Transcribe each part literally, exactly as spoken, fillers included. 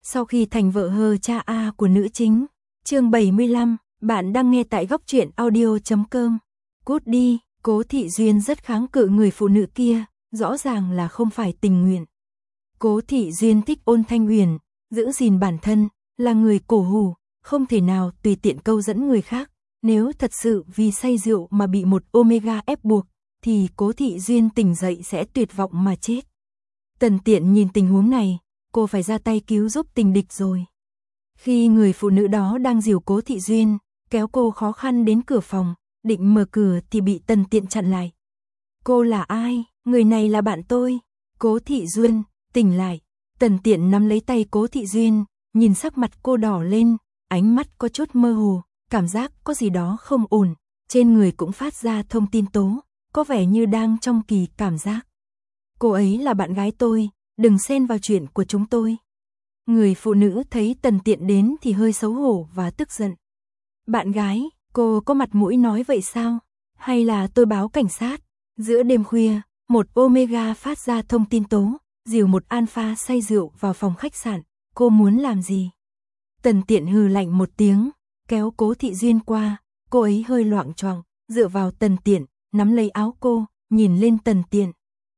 Sau khi thành vợ hờ cha A của nữ chính. Chương bảy mươi lăm, bạn đang nghe tại góc truyện audio chấm com. Cút đi, Cố Thị Duyên rất kháng cự người phụ nữ kia, rõ ràng là không phải tình nguyện. Cố Thị Duyên thích Ôn Thanh Uyển, giữ gìn bản thân, là người cổ hủ, không thể nào tùy tiện câu dẫn người khác. Nếu thật sự vì say rượu mà bị một Omega ép buộc, thì Cố Thị Duyên tỉnh dậy sẽ tuyệt vọng mà chết. Tần Tiện nhìn tình huống này, cô phải ra tay cứu giúp tình địch rồi. Khi người phụ nữ đó đang dìu Cố Thị Duyên, kéo cô khó khăn đến cửa phòng, định mở cửa thì bị Tần Tiện chặn lại. Cô là ai? Người này là bạn tôi. Cố Thị Duyên, tỉnh lại. Tần Tiện nắm lấy tay Cố Thị Duyên, nhìn sắc mặt cô đỏ lên, ánh mắt có chút mơ hồ, cảm giác có gì đó không ổn, trên người cũng phát ra thông tin tố, có vẻ như đang trong kỳ cảm giác. Cô ấy là bạn gái tôi, đừng xen vào chuyện của chúng tôi. Người phụ nữ thấy Tần Tiện đến thì hơi xấu hổ và tức giận. Bạn gái, cô có mặt mũi nói vậy sao? Hay là tôi báo cảnh sát? Giữa đêm khuya, một Omega phát ra thông tin tố, dìu một Alpha say rượu vào phòng khách sạn, cô muốn làm gì? Tần Tiện hừ lạnh một tiếng, kéo Cố Thị Duyên qua, cô ấy hơi loạng choạng, dựa vào Tần Tiện, nắm lấy áo cô, nhìn lên Tần Tiện.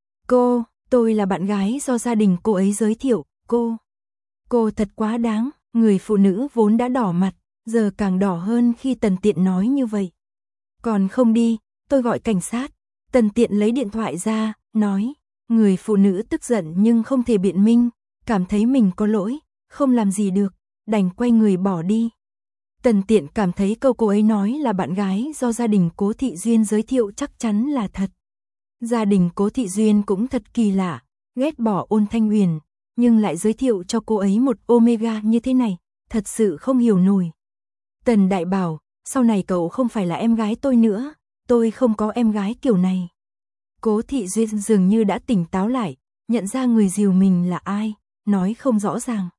Cô, tôi là bạn gái do gia đình cô ấy giới thiệu, cô. Cô thật quá đáng, người phụ nữ vốn đã đỏ mặt, giờ càng đỏ hơn khi Tần Tiện nói như vậy. Còn không đi, tôi gọi cảnh sát. Tần Tiện lấy điện thoại ra, nói. Người phụ nữ tức giận nhưng không thể biện minh, cảm thấy mình có lỗi, không làm gì được, đành quay người bỏ đi. Tần Tiện cảm thấy câu cô ấy nói là bạn gái do gia đình Cố Thị Duyên giới thiệu chắc chắn là thật. Gia đình Cố Thị Duyên cũng thật kỳ lạ, ghét bỏ Ôn Thanh Uyển, nhưng lại giới thiệu cho cô ấy một Omega như thế này, thật sự không hiểu nổi. Tần Đại bảo, sau này cậu không phải là em gái tôi nữa, tôi không có em gái kiểu này. Cố Thị Duyên dường như đã tỉnh táo lại, nhận ra người dìu mình là ai, nói không rõ ràng.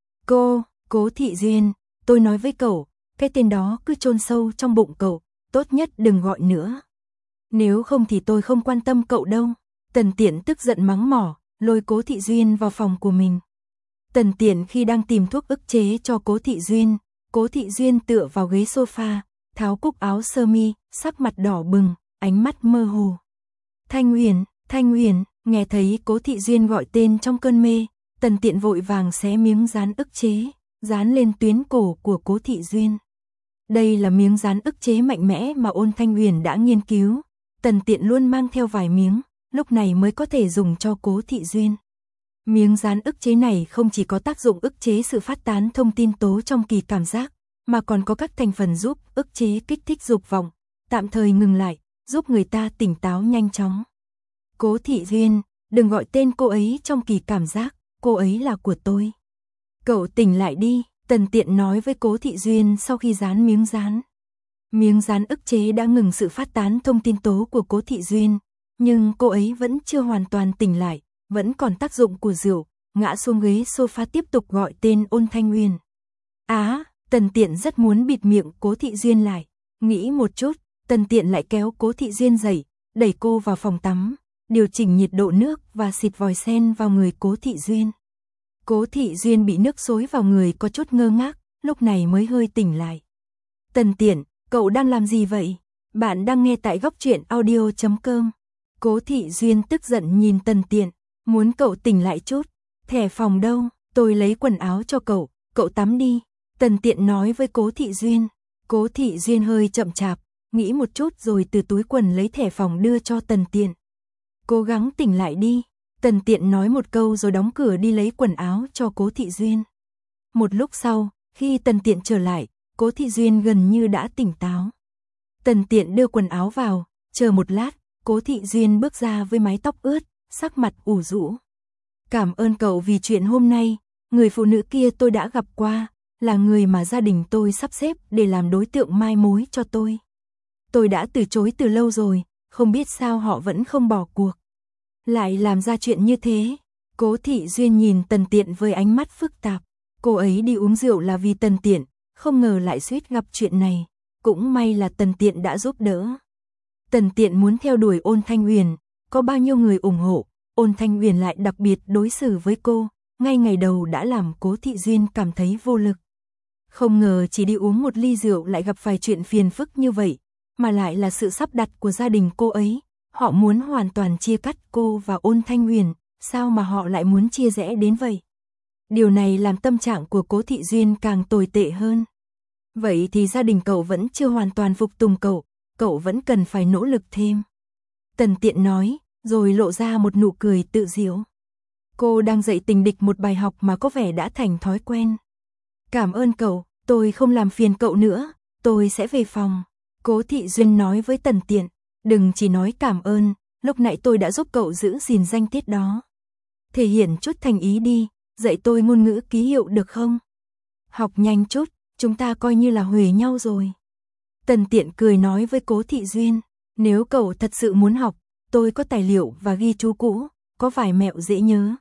Cô, Cố Thị Duyên, tôi nói với cậu, cái tên đó cứ chôn sâu trong bụng cậu, tốt nhất đừng gọi nữa. Nếu không thì tôi không quan tâm cậu đâu. Tần Tiện tức giận mắng mỏ, lôi Cố Thị Duyên vào phòng của mình. Tần Tiện khi đang tìm thuốc ức chế cho Cố Thị Duyên, Cố Thị Duyên tựa vào ghế sofa, tháo cúc áo sơ mi, sắc mặt đỏ bừng, ánh mắt mơ hồ. Thanh Uyển, Thanh Uyển, nghe thấy Cố Thị Duyên gọi tên trong cơn mê, Tần Tiện vội vàng xé miếng dán ức chế, dán lên tuyến cổ của Cố Thị Duyên. Đây là miếng dán ức chế mạnh mẽ mà Ôn Thanh Uyển đã nghiên cứu, Tần Tiện luôn mang theo vài miếng, lúc này mới có thể dùng cho Cố Thị Duyên. Miếng dán ức chế này không chỉ có tác dụng ức chế sự phát tán thông tin tố trong kỳ cảm giác, mà còn có các thành phần giúp ức chế kích thích dục vọng, tạm thời ngừng lại, giúp người ta tỉnh táo nhanh chóng. Cố Thị Duyên, đừng gọi tên cô ấy trong kỳ cảm giác, cô ấy là của tôi. Cậu tỉnh lại đi, Tần Tiện nói với Cố Thị Duyên sau khi dán miếng dán. Miếng dán ức chế đã ngừng sự phát tán thông tin tố của Cố Thị Duyên, nhưng cô ấy vẫn chưa hoàn toàn tỉnh lại, vẫn còn tác dụng của rượu, ngã xuống ghế sofa tiếp tục gọi tên Ôn Thanh Uyển. Á, Tần Tiện rất muốn bịt miệng Cố Thị Duyên lại, nghĩ một chút, Tần Tiện lại kéo Cố Thị Duyên dậy, đẩy cô vào phòng tắm, điều chỉnh nhiệt độ nước và xịt vòi sen vào người Cố Thị Duyên. Cố Thị Duyên bị nước xối vào người có chút ngơ ngác, lúc này mới hơi tỉnh lại. Tần Tiện, cậu đang làm gì vậy? Bạn đang nghe tại góc truyện audio chấm com. Cố Thị Duyên tức giận nhìn Tần Tiện, muốn cậu tỉnh lại chút. Thẻ phòng đâu? Tôi lấy quần áo cho cậu, cậu tắm đi. Tần Tiện nói với Cố Thị Duyên. Cố Thị Duyên hơi chậm chạp, nghĩ một chút rồi từ túi quần lấy thẻ phòng đưa cho Tần Tiện. Cố gắng tỉnh lại đi. Tần Tiện nói một câu rồi đóng cửa đi lấy quần áo cho Cố Thị Duyên. Một lúc sau, khi Tần Tiện trở lại, Cố Thị Duyên gần như đã tỉnh táo. Tần Tiện đưa quần áo vào, chờ một lát, Cố Thị Duyên bước ra với mái tóc ướt, sắc mặt ủ rũ. Cảm ơn cậu vì chuyện hôm nay, người phụ nữ kia tôi đã gặp qua, là người mà gia đình tôi sắp xếp để làm đối tượng mai mối cho tôi. Tôi đã từ chối từ lâu rồi, không biết sao họ vẫn không bỏ cuộc. Lại làm ra chuyện như thế. Cố Thị Duyên nhìn Tần Tiện với ánh mắt phức tạp. Cô ấy đi uống rượu là vì Tần Tiện, không ngờ lại suýt gặp chuyện này. Cũng may là Tần Tiện đã giúp đỡ. Tần Tiện muốn theo đuổi Ôn Thanh Uyển, có bao nhiêu người ủng hộ, Ôn Thanh Uyển lại đặc biệt đối xử với cô, ngay ngày đầu đã làm Cố Thị Duyên cảm thấy vô lực. Không ngờ chỉ đi uống một ly rượu lại gặp phải chuyện phiền phức như vậy, mà lại là sự sắp đặt của gia đình cô ấy. Họ muốn hoàn toàn chia cắt cô và Ôn Thanh Huyền, sao mà họ lại muốn chia rẽ đến vậy? Điều này làm tâm trạng của Cố Thị Duyên càng tồi tệ hơn. Vậy thì gia đình cậu vẫn chưa hoàn toàn phục tùng cậu, cậu vẫn cần phải nỗ lực thêm. Tần Tiện nói, rồi lộ ra một nụ cười tự giễu. Cô đang dạy tình địch một bài học mà có vẻ đã thành thói quen. Cảm ơn cậu, tôi không làm phiền cậu nữa, tôi sẽ về phòng. Cố Thị Duyên nói với Tần Tiện, đừng chỉ nói cảm ơn, lúc nãy tôi đã giúp cậu giữ gìn danh tiết đó. Thể hiện chút thành ý đi, dạy tôi ngôn ngữ ký hiệu được không? Học nhanh chút, chúng ta coi như là huề nhau rồi. Tần Tiện cười nói với Cố Thị Duyên, nếu cậu thật sự muốn học, tôi có tài liệu và ghi chú cũ, có vài mẹo dễ nhớ.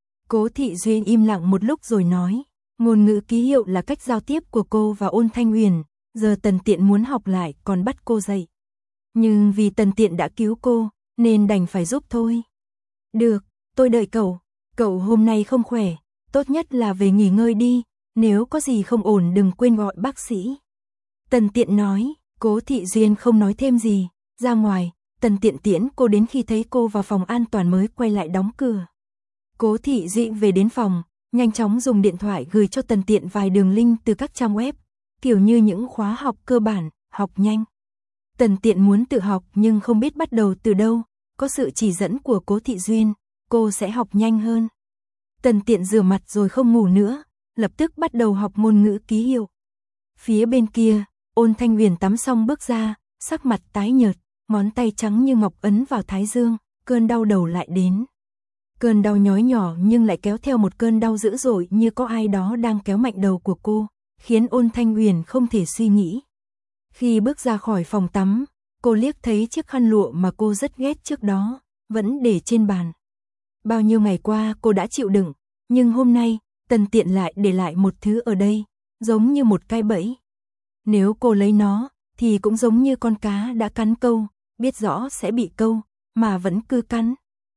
Cố Thị Duyên im lặng một lúc rồi nói, ngôn ngữ ký hiệu là cách giao tiếp của cô và Ôn Thanh Huyền, giờ Tần Tiện muốn học lại còn bắt cô dạy. Nhưng vì Tần Tiện đã cứu cô, nên đành phải giúp thôi. Được, tôi đợi cậu, cậu hôm nay không khỏe, tốt nhất là về nghỉ ngơi đi, nếu có gì không ổn đừng quên gọi bác sĩ. Tần Tiện nói, Cố Thị Duyên không nói thêm gì, ra ngoài, Tần Tiện tiễn cô đến khi thấy cô vào phòng an toàn mới quay lại đóng cửa. Cố Thị Duyên về đến phòng, nhanh chóng dùng điện thoại gửi cho Tần Tiện vài đường link từ các trang web, kiểu như những khóa học cơ bản, học nhanh. Tần Tiện muốn tự học nhưng không biết bắt đầu từ đâu, có sự chỉ dẫn của Cố Thị Duyên, cô sẽ học nhanh hơn. Tần Tiện rửa mặt rồi không ngủ nữa, lập tức bắt đầu học ngôn ngữ ký hiệu. Phía bên kia, Ôn Thanh Huyền tắm xong bước ra, sắc mặt tái nhợt, ngón tay trắng như ngọc ấn vào thái dương, cơn đau đầu lại đến. Cơn đau nhói nhỏ nhưng lại kéo theo một cơn đau dữ dội như có ai đó đang kéo mạnh đầu của cô, khiến Ôn Thanh Huyền không thể suy nghĩ. Khi bước ra khỏi phòng tắm, cô liếc thấy chiếc khăn lụa mà cô rất ghét trước đó, vẫn để trên bàn. Bao nhiêu ngày qua cô đã chịu đựng, nhưng hôm nay, Tần Tiện lại để lại một thứ ở đây, giống như một cái bẫy. Nếu cô lấy nó, thì cũng giống như con cá đã cắn câu, biết rõ sẽ bị câu, mà vẫn cứ cắn.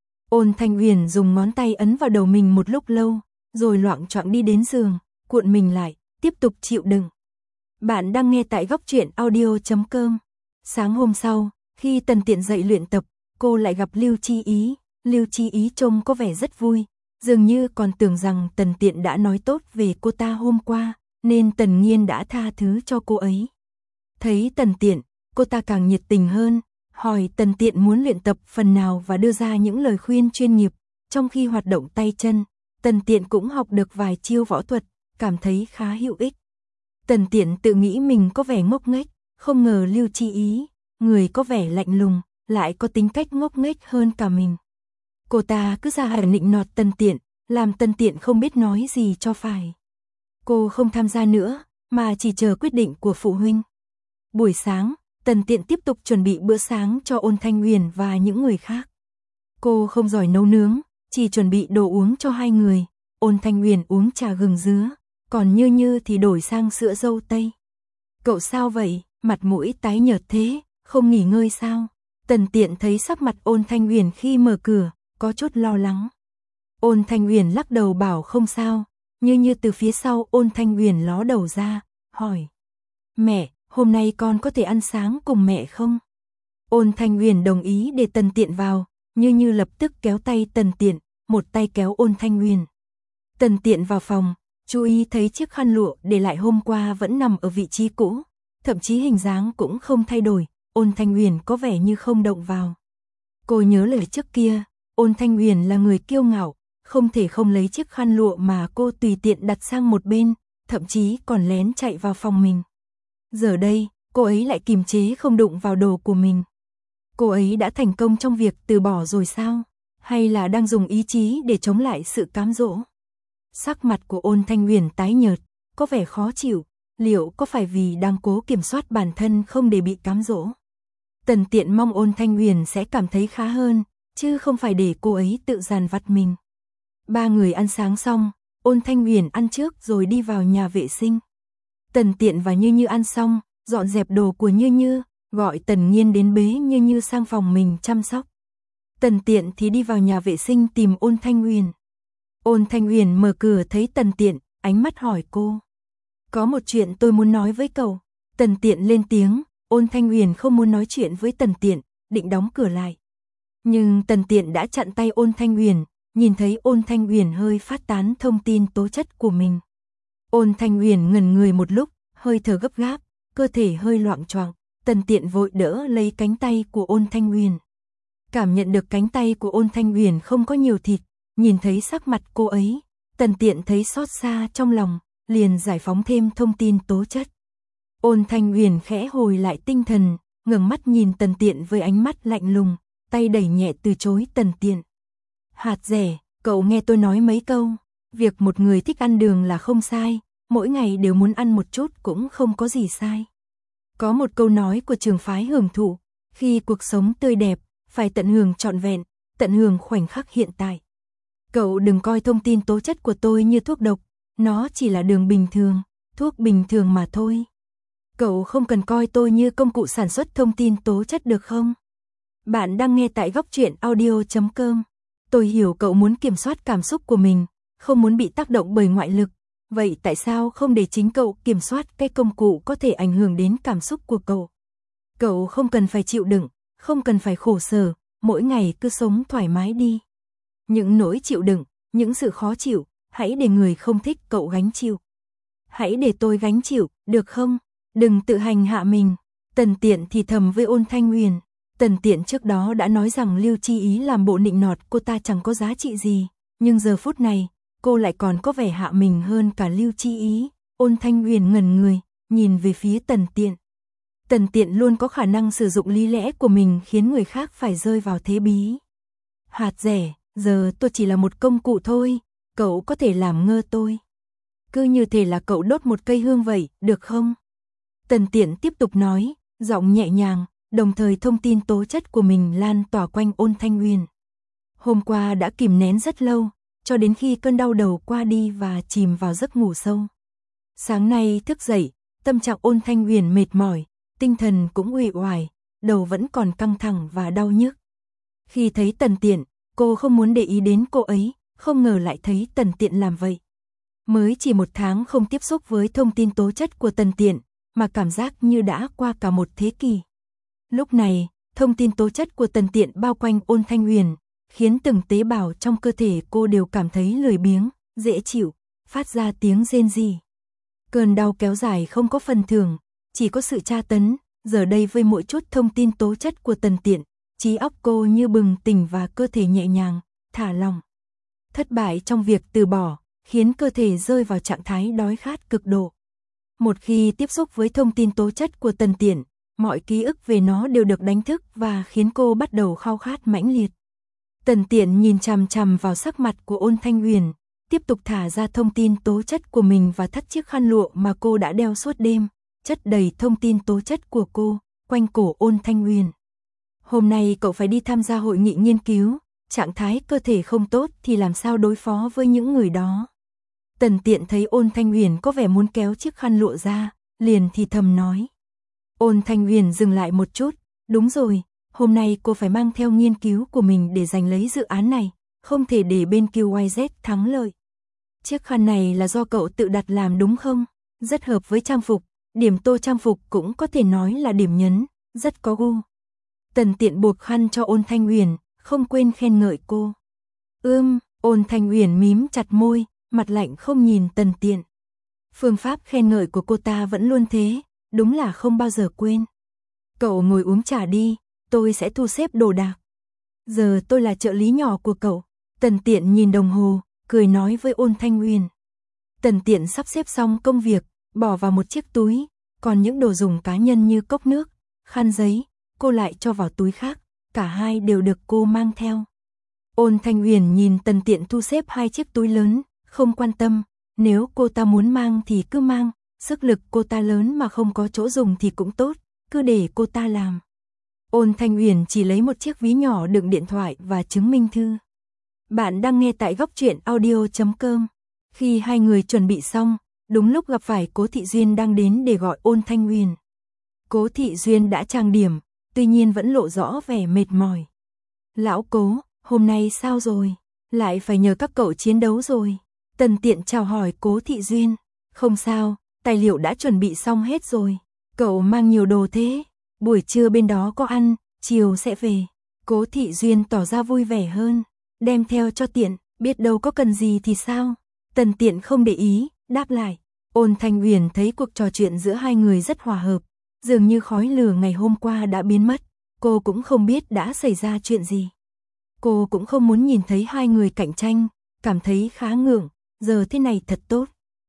Ôn Thanh Huyền dùng ngón tay ấn vào đầu mình một lúc lâu, rồi loạng choạng đi đến giường, cuộn mình lại, tiếp tục chịu đựng. Bạn đang nghe tại góc truyện audio chấm com. Sáng hôm sau, khi Tần Tiện dậy luyện tập, cô lại gặp Lưu Chi Ý. Lưu Chi Ý trông có vẻ rất vui, dường như còn tưởng rằng Tần Tiện đã nói tốt về cô ta hôm qua, nên Tần Nghiên đã tha thứ cho cô ấy. Thấy Tần Tiện, cô ta càng nhiệt tình hơn, hỏi Tần Tiện muốn luyện tập phần nào và đưa ra những lời khuyên chuyên nghiệp. Trong khi hoạt động tay chân, Tần Tiện cũng học được vài chiêu võ thuật, cảm thấy khá hữu ích. Tần Tiện tự nghĩ mình có vẻ ngốc nghếch, không ngờ Lưu Chi Ý, người có vẻ lạnh lùng, lại có tính cách ngốc nghếch hơn cả mình. Cô ta cứ ra vẻ nịnh nọt Tần Tiện, làm Tần Tiện không biết nói gì cho phải. Cô không tham gia nữa, mà chỉ chờ quyết định của phụ huynh. Buổi sáng, Tần Tiện tiếp tục chuẩn bị bữa sáng cho Ôn Thanh Huyền và những người khác. Cô không giỏi nấu nướng, chỉ chuẩn bị đồ uống cho hai người. Ôn Thanh Huyền uống trà gừng dứa, còn Như Như thì đổi sang sữa dâu tây. Cậu sao vậy, mặt mũi tái nhợt thế, không nghỉ ngơi sao? Tần Tiện thấy sắc mặt Ôn Thanh Huyền khi mở cửa, có chút lo lắng. Ôn Thanh Huyền lắc đầu bảo không sao. Như Như từ phía sau Ôn Thanh Huyền ló đầu ra, hỏi. Mẹ, hôm nay con có thể ăn sáng cùng mẹ không? Ôn Thanh Huyền đồng ý để Tần Tiện vào, Như Như lập tức kéo tay Tần Tiện, một tay kéo Ôn Thanh Huyền. Tần Tiện vào phòng, chú ý thấy chiếc khăn lụa để lại hôm qua vẫn nằm ở vị trí cũ, thậm chí hình dáng cũng không thay đổi, Ôn Thanh Huyền có vẻ như không động vào. Cô nhớ lời trước kia, Ôn Thanh Huyền là người kiêu ngạo, không thể không lấy chiếc khăn lụa mà cô tùy tiện đặt sang một bên, thậm chí còn lén chạy vào phòng mình. Giờ đây, cô ấy lại kiềm chế không đụng vào đồ của mình. Cô ấy đã thành công trong việc từ bỏ rồi sao? Hay là đang dùng ý chí để chống lại sự cám dỗ? Sắc mặt của Ôn Thanh Huyền tái nhợt, có vẻ khó chịu, liệu có phải vì đang cố kiểm soát bản thân không để bị cám dỗ? Tần Tiện mong Ôn Thanh Huyền sẽ cảm thấy khá hơn, chứ không phải để cô ấy tự dằn vặt mình. Ba người ăn sáng xong, Ôn Thanh Huyền ăn trước rồi đi vào nhà vệ sinh. Tần Tiện và Như Như ăn xong, dọn dẹp đồ của Như Như, gọi Tần Nghiên đến bế Như Như sang phòng mình chăm sóc. Tần Tiện thì đi vào nhà vệ sinh tìm Ôn Thanh Huyền. Ôn Thanh Huyền mở cửa thấy Tần Tiện, ánh mắt hỏi cô. Có một chuyện tôi muốn nói với cậu. Tần Tiện lên tiếng, Ôn Thanh Huyền không muốn nói chuyện với Tần Tiện, định đóng cửa lại. Nhưng Tần Tiện đã chặn tay Ôn Thanh Huyền, nhìn thấy Ôn Thanh Huyền hơi phát tán thông tin tố chất của mình. Ôn Thanh Huyền ngẩn người một lúc, hơi thở gấp gáp, cơ thể hơi loạng choạng. Tần Tiện vội đỡ lấy cánh tay của Ôn Thanh Huyền. Cảm nhận được cánh tay của Ôn Thanh Huyền không có nhiều thịt, nhìn thấy sắc mặt cô ấy, Tần Tiện thấy xót xa trong lòng, liền giải phóng thêm thông tin tố chất. Ôn Thanh Huyền khẽ hồi lại tinh thần, ngẩng mắt nhìn Tần Tiện với ánh mắt lạnh lùng, tay đẩy nhẹ từ chối Tần Tiện. Hạt rẻ, cậu nghe tôi nói mấy câu, việc một người thích ăn đường là không sai, mỗi ngày đều muốn ăn một chút cũng không có gì sai. Có một câu nói của trường phái hưởng thụ, khi cuộc sống tươi đẹp, phải tận hưởng trọn vẹn, tận hưởng khoảnh khắc hiện tại. Cậu đừng coi thông tin tố chất của tôi như thuốc độc, nó chỉ là đường bình thường, thuốc bình thường mà thôi. Cậu không cần coi tôi như công cụ sản xuất thông tin tố chất được không? Bạn đang nghe tại góc truyện audio chấm com. Tôi hiểu cậu muốn kiểm soát cảm xúc của mình, không muốn bị tác động bởi ngoại lực. Vậy tại sao không để chính cậu kiểm soát cái công cụ có thể ảnh hưởng đến cảm xúc của cậu? Cậu không cần phải chịu đựng, không cần phải khổ sở, mỗi ngày cứ sống thoải mái đi. Những nỗi chịu đựng, những sự khó chịu, hãy để người không thích cậu gánh chịu. Hãy để tôi gánh chịu, được không? Đừng tự hành hạ mình. Tần Tiện thì thầm với Ôn Thanh Huyền. Tần Tiện trước đó đã nói rằng Lưu Chi Ý làm bộ nịnh nọt cô ta chẳng có giá trị gì, nhưng giờ phút này, cô lại còn có vẻ hạ mình hơn cả Lưu Chi Ý. Ôn Thanh Huyền ngẩn người, nhìn về phía Tần Tiện. Tần Tiện luôn có khả năng sử dụng lý lẽ của mình khiến người khác phải rơi vào thế bí. Hạt rẻ, giờ tôi chỉ là một công cụ thôi, cậu có thể làm ngơ tôi. Cứ như thể là cậu đốt một cây hương vậy, được không? Tần Tiện tiếp tục nói, giọng nhẹ nhàng, đồng thời thông tin tố chất của mình lan tỏa quanh Ôn Thanh Huyền. Hôm qua đã kìm nén rất lâu, cho đến khi cơn đau đầu qua đi và chìm vào giấc ngủ sâu. Sáng nay thức dậy, tâm trạng Ôn Thanh Huyền mệt mỏi, tinh thần cũng uể oải, đầu vẫn còn căng thẳng và đau nhức. Khi thấy Tần Tiện, cô không muốn để ý đến cô ấy, không ngờ lại thấy Tần Tiện làm vậy. Mới chỉ một tháng không tiếp xúc với thông tin tố chất của Tần Tiện, mà cảm giác như đã qua cả một thế kỷ. Lúc này, thông tin tố chất của Tần Tiện bao quanh Ôn Thanh Huyền, khiến từng tế bào trong cơ thể cô đều cảm thấy lười biếng, dễ chịu, phát ra tiếng rên rỉ. Cơn đau kéo dài không có phần thưởng, chỉ có sự tra tấn, giờ đây với mỗi chút thông tin tố chất của Tần Tiện, trí óc cô như bừng tỉnh và cơ thể nhẹ nhàng, thả lỏng. Thất bại trong việc từ bỏ, khiến cơ thể rơi vào trạng thái đói khát cực độ. Một khi tiếp xúc với thông tin tố chất của Tần Tiện, mọi ký ức về nó đều được đánh thức và khiến cô bắt đầu khao khát mãnh liệt. Tần Tiện nhìn chằm chằm vào sắc mặt của Ôn Thanh Huyền, tiếp tục thả ra thông tin tố chất của mình và thắt chiếc khăn lụa mà cô đã đeo suốt đêm, chất đầy thông tin tố chất của cô, quanh cổ Ôn Thanh Huyền. Hôm nay cậu phải đi tham gia hội nghị nghiên cứu, trạng thái cơ thể không tốt thì làm sao đối phó với những người đó. Tần Tiện thấy Ôn Thanh Huyền có vẻ muốn kéo chiếc khăn lụa ra, liền thì thầm nói. Ôn Thanh Huyền dừng lại một chút, đúng rồi, hôm nay cô phải mang theo nghiên cứu của mình để giành lấy dự án này, không thể để bên Q Y Z thắng lợi. Chiếc khăn này là do cậu tự đặt làm đúng không? Rất hợp với trang phục, điểm tô trang phục cũng có thể nói là điểm nhấn, rất có gu. Tần Tiện buộc khăn cho Ôn Thanh Huyền, không quên khen ngợi cô. Ưm, Ôn Thanh Huyền mím chặt môi, mặt lạnh không nhìn Tần Tiện. Phương pháp khen ngợi của cô ta vẫn luôn thế, đúng là không bao giờ quên. Cậu ngồi uống trà đi, tôi sẽ thu xếp đồ đạc. Giờ tôi là trợ lý nhỏ của cậu. Tần Tiện nhìn đồng hồ, cười nói với Ôn Thanh Huyền. Tần Tiện sắp xếp xong công việc, bỏ vào một chiếc túi, còn những đồ dùng cá nhân như cốc nước, khăn giấy, cô lại cho vào túi khác, cả hai đều được cô mang theo. Ôn Thanh Huyền nhìn Tần Tiện thu xếp hai chiếc túi lớn, không quan tâm, nếu cô ta muốn mang thì cứ mang, sức lực cô ta lớn mà không có chỗ dùng thì cũng tốt, cứ để cô ta làm. Ôn Thanh Huyền chỉ lấy một chiếc ví nhỏ đựng điện thoại và chứng minh thư. Bạn đang nghe tại góc truyện audio chấm com. Khi hai người chuẩn bị xong, đúng lúc gặp phải Cố Thị Duyên đang đến để gọi Ôn Thanh Huyền. Cố Thị Duyên đã trang điểm, tuy nhiên vẫn lộ rõ vẻ mệt mỏi. Lão Cố, hôm nay sao rồi? Lại phải nhờ các cậu chiến đấu rồi. Tần Tiện chào hỏi Cố Thị Duyên. Không sao, tài liệu đã chuẩn bị xong hết rồi. Cậu mang nhiều đồ thế. Buổi trưa bên đó có ăn, chiều sẽ về. Cố Thị Duyên tỏ ra vui vẻ hơn. Đem theo cho tiện, biết đâu có cần gì thì sao. Tần Tiện không để ý, đáp lại. Ôn Thanh Uyển thấy cuộc trò chuyện giữa hai người rất hòa hợp. Dường như khói lửa ngày hôm qua đã biến mất. Cô cũng không biết đã xảy ra chuyện gì. Cô cũng không muốn nhìn thấy hai người cạnh tranh, cảm thấy khá ngượng, giờ thế này thật tốt.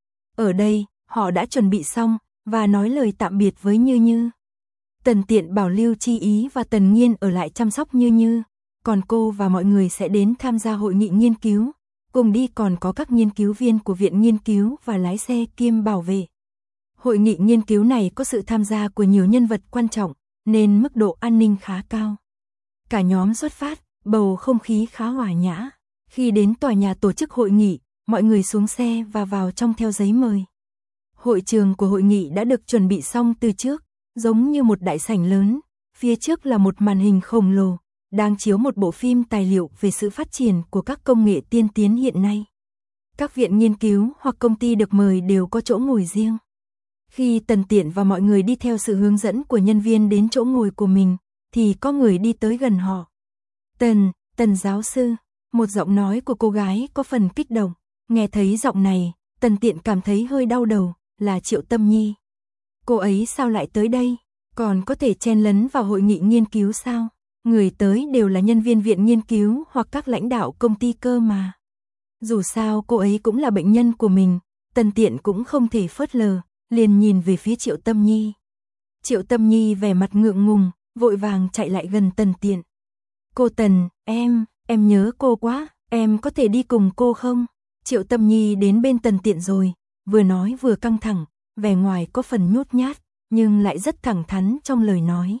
Ở đây, họ đã chuẩn bị xong, và nói lời tạm biệt với Như Như. Tần Tiện bảo Lưu Chi Ý và Tần Nghiên ở lại chăm sóc Như Như, còn cô và mọi người sẽ đến tham gia hội nghị nghiên cứu. Cùng đi còn có các nghiên cứu viên của Viện Nghiên cứu và lái xe kiêm bảo vệ. Hội nghị nghiên cứu này có sự tham gia của nhiều nhân vật quan trọng, nên mức độ an ninh khá cao. Cả nhóm xuất phát, bầu không khí khá hòa nhã. Khi đến tòa nhà tổ chức hội nghị, mọi người xuống xe và vào trong theo giấy mời. Hội trường của hội nghị đã được chuẩn bị xong từ trước, giống như một đại sảnh lớn. Phía trước là một màn hình khổng lồ, đang chiếu một bộ phim tài liệu về sự phát triển của các công nghệ tiên tiến hiện nay. Các viện nghiên cứu hoặc công ty được mời đều có chỗ ngồi riêng. Khi Tần Tiện và mọi người đi theo sự hướng dẫn của nhân viên đến chỗ ngồi của mình, thì có người đi tới gần họ. Tần, Tần giáo sư, một giọng nói của cô gái có phần kích động. Nghe thấy giọng này, Tần Tiện cảm thấy hơi đau đầu, là Triệu Tâm Nhi. Cô ấy sao lại tới đây? Còn có thể chen lấn vào hội nghị nghiên cứu sao? Người tới đều là nhân viên viện nghiên cứu hoặc các lãnh đạo công ty cơ mà. Dù sao cô ấy cũng là bệnh nhân của mình, Tần Tiện cũng không thể phớt lờ, liền nhìn về phía Triệu Tâm Nhi. Triệu Tâm Nhi vẻ mặt ngượng ngùng, vội vàng chạy lại gần Tần Tiện. Cô Tần, em, em nhớ cô quá, em có thể đi cùng cô không? Triệu Tâm Nhi đến bên Tần Tiện rồi, vừa nói vừa căng thẳng, vẻ ngoài có phần nhút nhát, nhưng lại rất thẳng thắn trong lời nói.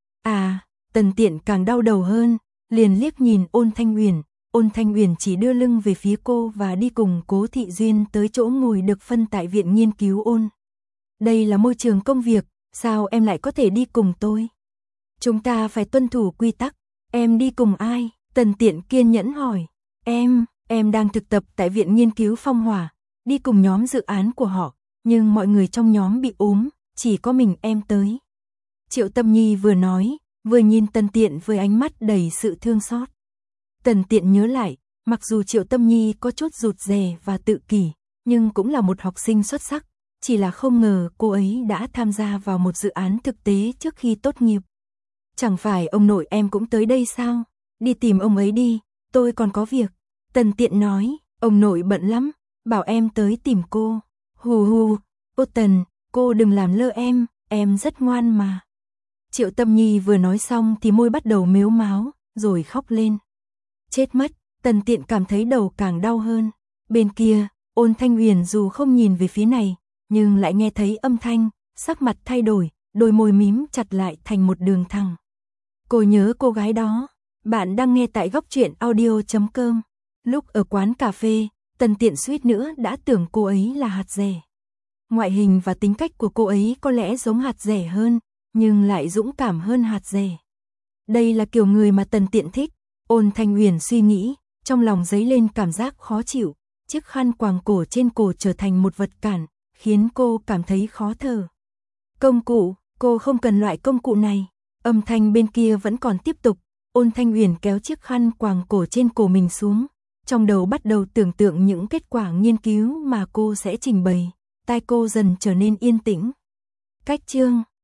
À, Tần Tiện càng đau đầu hơn, liền liếc nhìn Ôn Thanh Uyển. Ôn Thanh Uyển chỉ đưa lưng về phía cô và đi cùng Cố Thị Duyên tới chỗ ngồi được phân tại viện nghiên cứu Ôn. Đây là môi trường công việc, sao em lại có thể đi cùng tôi? Chúng ta phải tuân thủ quy tắc. Em đi cùng ai? Tần Tiện kiên nhẫn hỏi. Em, em đang thực tập tại viện nghiên cứu Phong Hỏa, đi cùng nhóm dự án của họ, nhưng mọi người trong nhóm bị ốm, chỉ có mình em tới. Triệu Tâm Nhi vừa nói, vừa nhìn Tần Tiện với ánh mắt đầy sự thương xót. Tần Tiện nhớ lại, mặc dù Triệu Tâm Nhi có chút rụt rè và tự kỷ, nhưng cũng là một học sinh xuất sắc, chỉ là không ngờ cô ấy đã tham gia vào một dự án thực tế trước khi tốt nghiệp. Chẳng phải ông nội em cũng tới đây sao? Đi tìm ông ấy đi, tôi còn có việc. Tần Tiện nói, ông nội bận lắm, bảo em tới tìm cô. Hù hù, cô Tần, cô đừng làm lơ em, em rất ngoan mà. Triệu Tâm Nhi vừa nói xong thì môi bắt đầu mếu máo, rồi khóc lên. Chết mất, Tần Tiện cảm thấy đầu càng đau hơn. Bên kia, Ôn Thanh Uyển dù không nhìn về phía này, nhưng lại nghe thấy âm thanh, sắc mặt thay đổi, đôi môi mím chặt lại thành một đường thẳng. Cô nhớ cô gái đó. Bạn đang nghe tại góc truyện audio chấm com. Lúc ở quán cà phê, Tần Tiện suýt nữa đã tưởng cô ấy là hạt dẻ. Ngoại hình và tính cách của cô ấy có lẽ giống hạt dẻ hơn, nhưng lại dũng cảm hơn hạt dẻ. Đây là kiểu người mà Tần Tiện thích. Ôn Thanh Uyển suy nghĩ, trong lòng dấy lên cảm giác khó chịu. Chiếc khăn quàng cổ trên cổ trở thành một vật cản, khiến cô cảm thấy khó thở. Công cụ, cô không cần loại công cụ này. Âm thanh bên kia vẫn còn tiếp tục. Ôn Thanh Uyển kéo chiếc khăn quàng cổ trên cổ mình xuống, trong đầu bắt đầu tưởng tượng những kết quả nghiên cứu mà cô sẽ trình bày, tai cô dần trở nên yên tĩnh. Cách chương